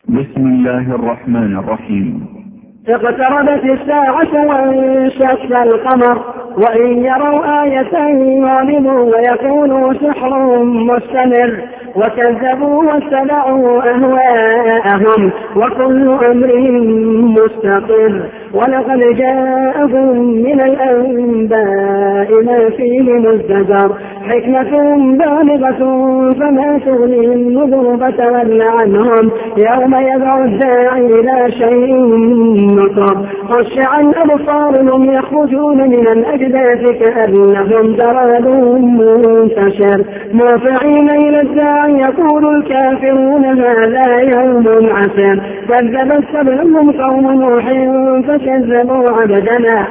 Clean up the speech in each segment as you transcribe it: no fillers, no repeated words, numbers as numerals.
بسم الله الرحمن الرحيم. اقتربت الساعة وانشق القمر وإن يروا آية يعرضوا ويقولوا سحر مستمر وكذبوا واتبعوا أهواءهم وكل أمر مستقر ولقد جاءهم من الأنباء ما فيه مزدجر حكمة بالغة فما تغني النذر فتول عنهم يوم يدعو الداعي إلى شيء نكر خشعا أبصارهم يخرجون من الأجداث كأنهم جراد منتشر مهطعين إلى الداعي يقول الكافرون هذا يوم عسر كذبت قبلهم قوم نوح فكذبوا عبدنا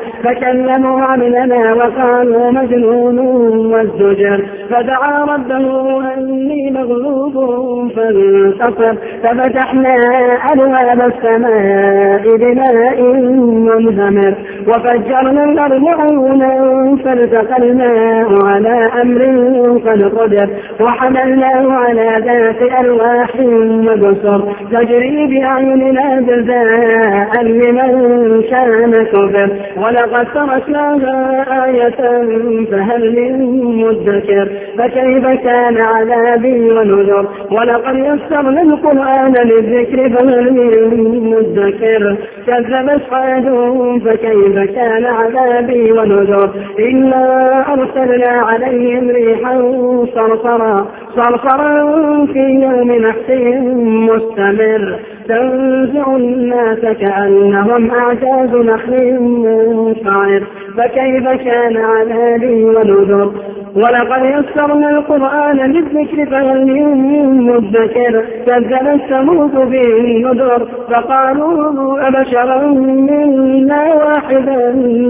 وقالوا مجنون وازدجر فدعا ربه أني مغلوب فانتصر ففتحنا أبواب السماء بماء منهمر وفجرنا الأرض عيونا فالتقى الماء على أمر قد قدر وحملناه على ذات ألواح وبصر تجري بأعيننا جزاء لمن كان كفر ولقد تركناها آية فهل من مدكر فكيف كان عذابي ونذر ولقد يسرنا القرآن للذكر فهل من مدكر كذبت عاد فكيف كان عذابي ونذر إنا أرسلنا عليهم ريحا صرصرا في يوم نحس مستمر تنزع الناس كأنهم أعجاز نخل منقعر فكيف كان عذابي ونذر ولقد يسرنا القرآن للذكر فهل من مدكر كذبت ثمود بالنذر فقالوا أبشرا منا واحدا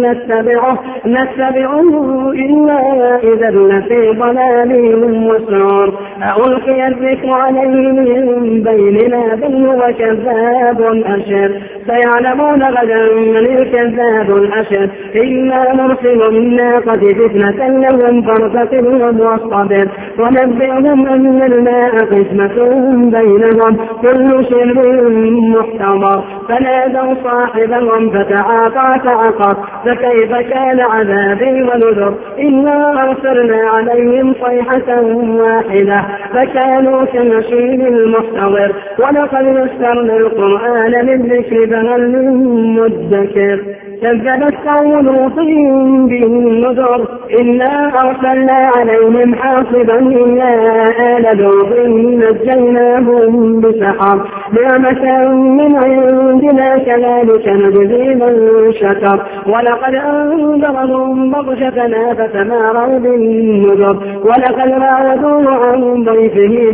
نتبعه إلا إذا لفي ضلال وسعر ألقي الذكر عليه من بيننا بل هو كذاب أشر سيعلمون غدا من الكذاب الأشر إنا نرسل الناقة فتنة لهم فارتقبهم واصطبر ونبئهم أن الماء قسمة بينهم كل شرب محتضر فنادوا صاحبهم فتعاطى فعقر فكيف كان عذابي ونذر إنا أرسلنا عليهم صيحة واحدة فكانوا كنشيب المحتضر ولقد يسرنا القرآن للذكر فهل من مدكر كذبت قوم لوط بالنذر إنا أرسلنا عليهم حاصبا إلا آل لوط نجيناهم بسحر نعمة من عندنا كذلك نجزي من شكر ولقد أنذرهم بطشتنا فتماروا بالنذر ولقد راودوه عن ضيفه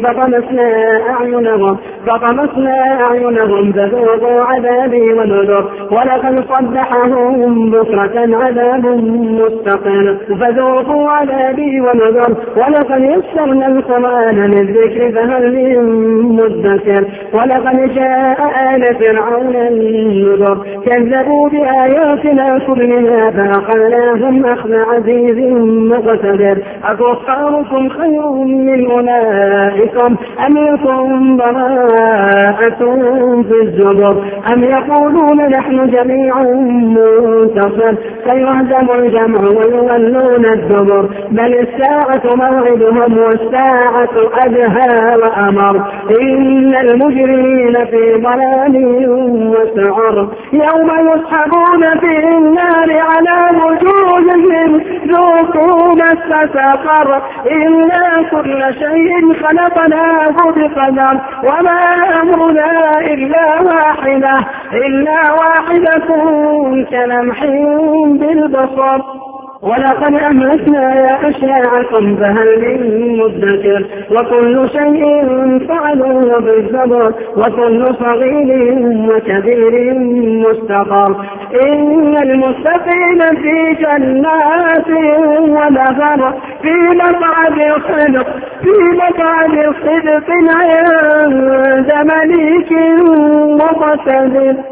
فطمسنا أعينهم فذوقوا عذابي ونذر ولقد صبحهم بكرة عذاب مستقر فذوقوا عذابي ونذر ولقد يسرنا القرآن للذكر فهل من مدكر ولقد جاء آل فرعون النذر كذبوا بآياتنا كلها فأخذناهم أخذ عزيز مقتدر أكفاركم خير من أولئكم أم لكم براءة في الزبر أم يقولون نحن جميع منتصر سيهزم الجمع ويولون الدبر بل الساعة موعدهم والساعة أدهى وأمر إن المجرمين في ضلال وسعر يوم يسحبون في النار على وجوههم ذوقوا مس سقر إنا كل شيء خلقناه بقدر وما أمرنا إلا واحدة كلمح بالبصر ولقد أهلكنا أشياعكم فهل من مدكر وكل شيء فعلوه بالزبر وكل صغير وكبير مستقر إن المتقين في جنات ونهر في مقعد صدق عند مليك مقتدر.